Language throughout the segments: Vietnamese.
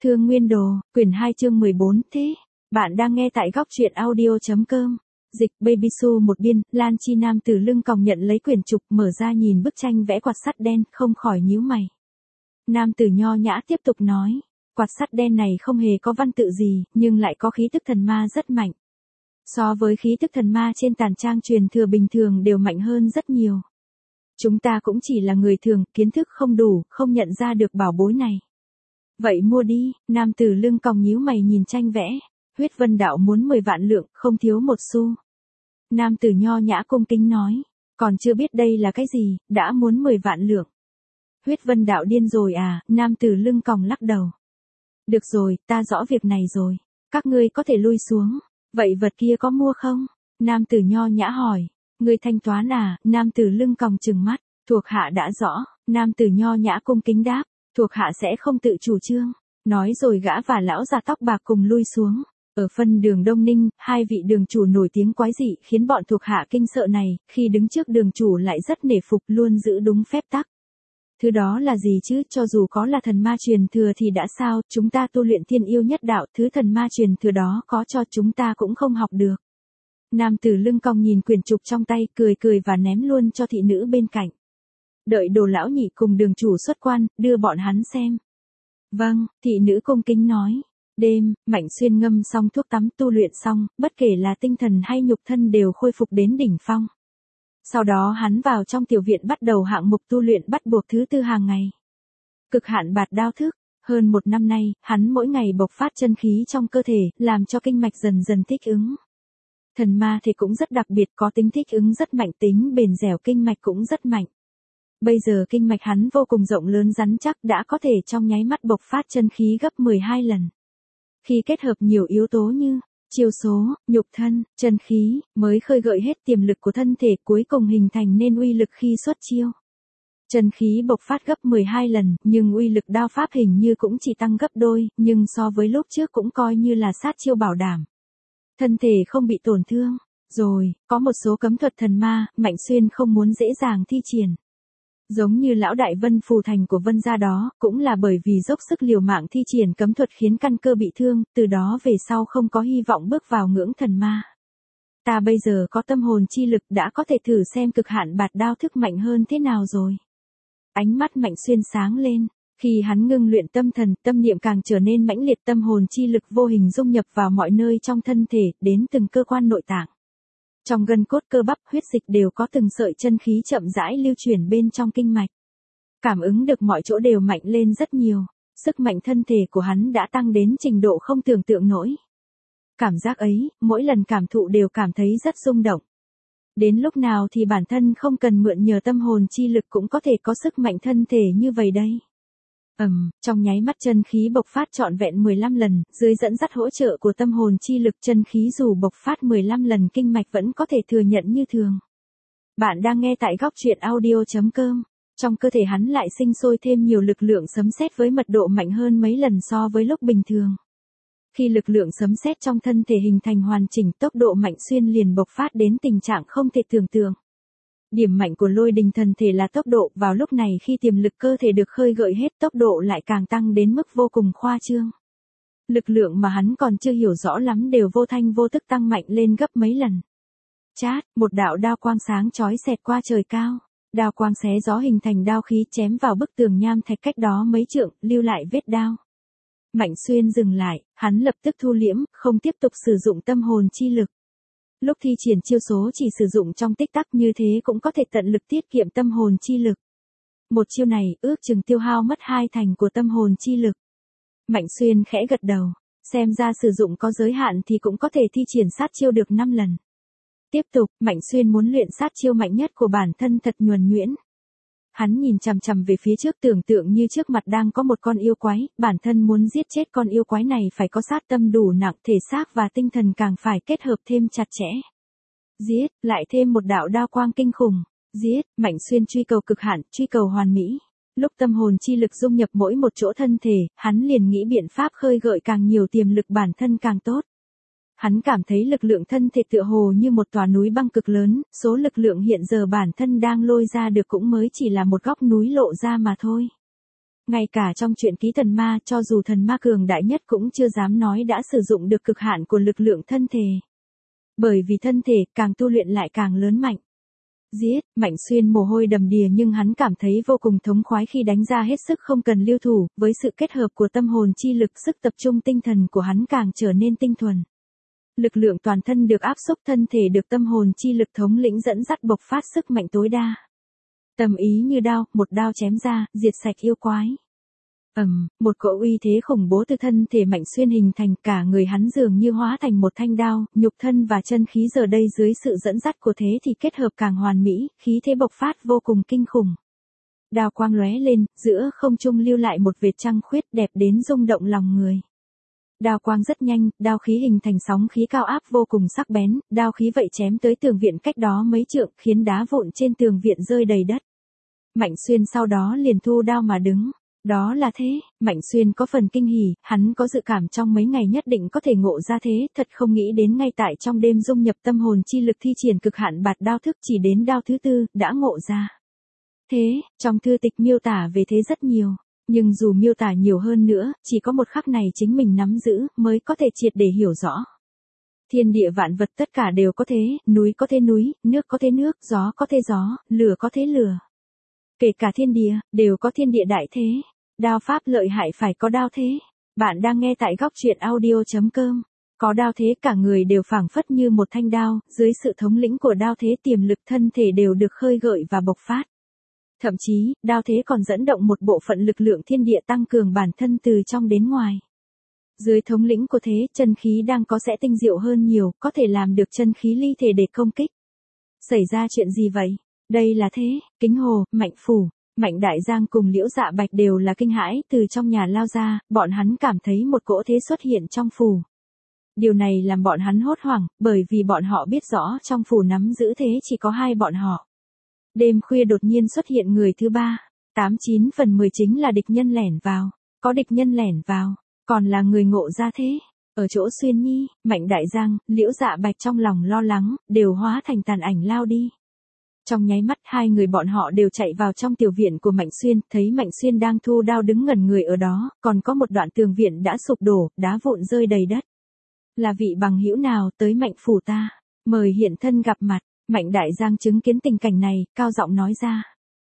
Thương Nguyên Đồ, quyển 2 chương 14 thế. Bạn đang nghe tại góc truyện audio.com. Dịch Baby Su một biên, Lan Chi nam từ lưng còng nhận lấy quyển trục, mở ra nhìn bức tranh vẽ quạt sắt đen, không khỏi nhíu mày. Nam tử nho nhã tiếp tục nói, quạt sắt đen này không hề có văn tự gì, nhưng lại có khí tức thần ma rất mạnh. So với khí tức thần ma trên tàn trang truyền thừa bình thường đều mạnh hơn rất nhiều. Chúng ta cũng chỉ là người thường, kiến thức không đủ, không nhận ra được bảo bối này. Vậy mua đi, nam tử lưng còng nhíu mày nhìn tranh vẽ. Huyết Vân Đạo muốn 10 vạn lượng, không thiếu một xu. Nam tử nho nhã cung kính nói, còn chưa biết đây là cái gì, đã muốn 10 vạn lượng. Huyết Vân Đạo điên rồi à, nam tử lưng còng lắc đầu. Được rồi, ta rõ việc này rồi, các ngươi có thể lui xuống. Vậy vật kia có mua không? Nam tử nho nhã hỏi, ngươi thanh toán à, nam tử lưng còng trừng mắt, thuộc hạ đã rõ, nam tử nho nhã cung kính đáp, thuộc hạ sẽ không tự chủ trương. Nói rồi gã và lão già tóc bạc cùng lui xuống. Ở phân đường Đông Ninh, hai vị đường chủ nổi tiếng quái dị khiến bọn thuộc hạ kinh sợ này, khi đứng trước đường chủ lại rất nể phục, luôn giữ đúng phép tắc. Thứ đó là gì chứ, cho dù có là thần ma truyền thừa thì đã sao, chúng ta tu luyện thiên yêu nhất đạo, thứ thần ma truyền thừa đó có cho chúng ta cũng không học được. Nam tử lưng còng nhìn quyển trục trong tay, cười cười và ném luôn cho thị nữ bên cạnh. Đợi Đồ lão nhị cùng đường chủ xuất quan, đưa bọn hắn xem. Vâng, thị nữ cung kính nói. Đêm, Mạnh Xuyên ngâm xong thuốc tắm tu luyện xong, bất kể là tinh thần hay nhục thân đều khôi phục đến đỉnh phong. Sau đó hắn vào trong tiểu viện bắt đầu hạng mục tu luyện bắt buộc thứ 4 hàng ngày. Cực hạn bạt đao thức, hơn 1 năm nay, hắn mỗi ngày bộc phát chân khí trong cơ thể, làm cho kinh mạch dần dần thích ứng. Thần ma thì cũng rất đặc biệt, có tính thích ứng rất mạnh, tính bền dẻo kinh mạch cũng rất mạnh. Bây giờ kinh mạch hắn vô cùng rộng lớn rắn chắc, đã có thể trong nháy mắt bộc phát chân khí gấp 12 lần. Khi kết hợp nhiều yếu tố như chiêu số, nhục thân, chân khí, mới khơi gợi hết tiềm lực của thân thể, cuối cùng hình thành nên uy lực khi xuất chiêu. Chân khí bộc phát gấp 12 lần, nhưng uy lực đao pháp hình như cũng chỉ tăng gấp đôi, nhưng so với lúc trước cũng coi như là sát chiêu bảo đảm. Thân thể không bị tổn thương. Rồi, có một số cấm thuật thần ma, Mạnh Xuyên không muốn dễ dàng thi triển. Giống như lão đại Vân Phù Thành của Vân gia đó, cũng là bởi vì dốc sức liều mạng thi triển cấm thuật khiến căn cơ bị thương, từ đó về sau không có hy vọng bước vào ngưỡng thần ma. Ta bây giờ có tâm hồn chi lực, đã có thể thử xem cực hạn bạt đao thức mạnh hơn thế nào rồi. Ánh mắt Mạnh Xuyên sáng lên, khi hắn ngưng luyện tâm thần, tâm niệm càng trở nên mãnh liệt, tâm hồn chi lực vô hình dung nhập vào mọi nơi trong thân thể, đến từng cơ quan nội tạng. Trong gân cốt cơ bắp, huyết dịch đều có từng sợi chân khí chậm rãi lưu chuyển bên trong kinh mạch. Cảm ứng được mọi chỗ đều mạnh lên rất nhiều, sức mạnh thân thể của hắn đã tăng đến trình độ không tưởng tượng nổi. Cảm giác ấy, mỗi lần cảm thụ đều cảm thấy rất rung động. Đến lúc nào thì bản thân không cần mượn nhờ tâm hồn chi lực cũng có thể có sức mạnh thân thể như vậy đây. Trong nháy mắt chân khí bộc phát trọn vẹn 15 lần, dưới dẫn dắt hỗ trợ của tâm hồn chi lực, chân khí dù bộc phát 15 lần kinh mạch vẫn có thể thừa nhận như thường. Bạn đang nghe tại góc truyện audio.com. Trong cơ thể hắn lại sinh sôi thêm nhiều lực lượng sấm sét với mật độ mạnh hơn mấy lần so với lúc bình thường. Khi lực lượng sấm sét trong thân thể hình thành hoàn chỉnh, tốc độ Mạnh Xuyên liền bộc phát đến tình trạng không thể tưởng tượng. Điểm mạnh của lôi đình thần thể là tốc độ, vào lúc này khi tiềm lực cơ thể được khơi gợi hết, tốc độ lại càng tăng đến mức vô cùng khoa trương. Lực lượng mà hắn còn chưa hiểu rõ lắm đều vô thanh vô tức tăng mạnh lên gấp mấy lần. Chát, một đạo đao quang sáng chói xẹt qua trời cao. Đao quang xé gió hình thành đao khí chém vào bức tường nham thạch cách đó mấy trượng, lưu lại vết đao. Mạnh Xuyên dừng lại, hắn lập tức thu liễm, không tiếp tục sử dụng tâm hồn chi lực. Lúc thi triển chiêu số chỉ sử dụng trong tích tắc, như thế cũng có thể tận lực tiết kiệm tâm hồn chi lực. Một chiêu này ước chừng tiêu hao mất 2/2 của tâm hồn chi lực. Mạnh Xuyên khẽ gật đầu, xem ra sử dụng có giới hạn thì cũng có thể thi triển sát chiêu được 5 lần. Tiếp tục, Mạnh Xuyên muốn luyện sát chiêu mạnh nhất của bản thân thật nhuần nhuyễn. Hắn nhìn chằm chằm về phía trước, tưởng tượng như trước mặt đang có một con yêu quái, bản thân muốn giết chết con yêu quái này phải có sát tâm đủ nặng, thể xác và tinh thần càng phải kết hợp thêm chặt chẽ. Giết, lại thêm một đạo đao quang kinh khủng. Giết, Mạnh Xuyên truy cầu cực hạn, truy cầu hoàn mỹ. Lúc tâm hồn chi lực dung nhập mỗi một chỗ thân thể, hắn liền nghĩ biện pháp khơi gợi càng nhiều tiềm lực bản thân càng tốt. Hắn cảm thấy lực lượng thân thể tựa hồ như một tòa núi băng cực lớn, số lực lượng hiện giờ bản thân đang lôi ra được cũng mới chỉ là một góc núi lộ ra mà thôi. Ngay cả trong chuyện ký thần ma, cho dù thần ma cường đại nhất cũng chưa dám nói đã sử dụng được cực hạn của lực lượng thân thể. Bởi vì thân thể càng tu luyện lại càng lớn mạnh. Giết, Mạnh Xuyên mồ hôi đầm đìa nhưng hắn cảm thấy vô cùng thống khoái khi đánh ra hết sức không cần lưu thủ, với sự kết hợp của tâm hồn chi lực, sức tập trung tinh thần của hắn càng trở nên tinh thuần. Lực lượng toàn thân được áp xúc, thân thể được tâm hồn chi lực thống lĩnh dẫn dắt bộc phát sức mạnh tối đa. Tầm ý như đao, một đao chém ra, diệt sạch yêu quái. Một cỗ uy thế khủng bố từ thân thể Mạnh Xuyên hình thành, cả người hắn dường như hóa thành một thanh đao, nhục thân và chân khí giờ đây dưới sự dẫn dắt của thế thì kết hợp càng hoàn mỹ, khí thế bộc phát vô cùng kinh khủng. Đao quang lóe lên, giữa không trung lưu lại một vệt trăng khuyết đẹp đến rung động lòng người. Đao quang rất nhanh, đao khí hình thành sóng khí cao áp vô cùng sắc bén, đao khí vậy chém tới tường viện cách đó mấy trượng, khiến đá vụn trên tường viện rơi đầy đất. Mạnh Xuyên sau đó liền thu đao mà đứng. Đó là thế, Mạnh Xuyên có phần kinh hỉ, hắn có dự cảm trong mấy ngày nhất định có thể ngộ ra thế, thật không nghĩ đến ngay tại trong đêm dung nhập tâm hồn chi lực thi triển cực hạn bạt đao thức chỉ đến đao thứ tư, đã ngộ ra. Thế, trong thư tịch miêu tả về thế rất nhiều, nhưng dù miêu tả nhiều hơn nữa, chỉ có một khắc này chính mình nắm giữ, mới có thể triệt để hiểu rõ. Thiên địa vạn vật tất cả đều có thế, núi có thế núi, nước có thế nước, gió có thế gió, lửa có thế lửa. Kể cả thiên địa, đều có thiên địa đại thế. Đao pháp lợi hại phải có đao thế. Bạn đang nghe tại góc truyện audio.com. Có đao thế cả người đều phảng phất như một thanh đao, dưới sự thống lĩnh của đao thế tiềm lực thân thể đều được khơi gợi và bộc phát. Thậm chí, đao thế còn dẫn động một bộ phận lực lượng thiên địa tăng cường bản thân từ trong đến ngoài. Dưới thống lĩnh của thế, chân khí đang có sẽ tinh diệu hơn nhiều, có thể làm được chân khí ly thể để công kích. Xảy ra chuyện gì vậy? Đây là thế, Kính Hồ, Mạnh Phủ, Mạnh Đại Giang cùng Liễu Dạ Bạch đều là kinh hãi từ trong nhà lao ra, bọn hắn cảm thấy một cỗ thế xuất hiện trong phủ. Điều này làm bọn hắn hốt hoảng, bởi vì bọn họ biết rõ trong phủ nắm giữ thế chỉ có hai bọn họ. Đêm khuya đột nhiên xuất hiện người thứ ba, 89 phần 10 chính là địch nhân lẻn vào, có địch nhân lẻn vào, còn là người ngộ ra thế. Ở chỗ Xuyên Nhi, Mạnh Đại Giang, Liễu Dạ Bạch trong lòng lo lắng, đều hóa thành tàn ảnh lao đi. Trong nháy mắt hai người bọn họ đều chạy vào trong tiểu viện của Mạnh Xuyên, thấy Mạnh Xuyên đang thu đao đứng ngẩn người ở đó, còn có một đoạn tường viện đã sụp đổ, đá vụn rơi đầy đất. Là vị bằng hữu nào tới Mạnh phủ ta, mời hiện thân gặp mặt. Mạnh Đại Giang chứng kiến tình cảnh này, cao giọng nói ra.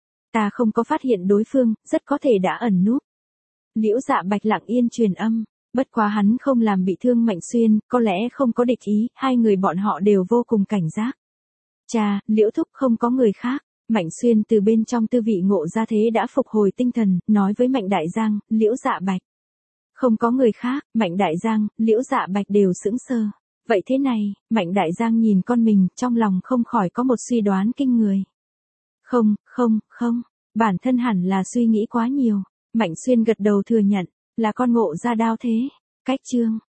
Ta không có phát hiện đối phương, rất có thể đã ẩn núp. Liễu Dạ Bạch lặng yên truyền âm, bất quá hắn không làm bị thương Mạnh Xuyên, có lẽ không có địch ý, hai người bọn họ đều vô cùng cảnh giác. Chà, Liễu thúc không có người khác. Mạnh Xuyên từ bên trong tư vị ngộ ra thế đã phục hồi tinh thần, nói với Mạnh Đại Giang, Liễu Dạ Bạch. Không có người khác, Mạnh Đại Giang, Liễu Dạ Bạch đều sững sờ. Vậy thế này, Mạnh Đại Giang nhìn con mình, trong lòng không khỏi có một suy đoán kinh người. Không, bản thân hẳn là suy nghĩ quá nhiều. Mạnh Xuyên gật đầu thừa nhận, là con ngộ ra đao thế. Cách chương.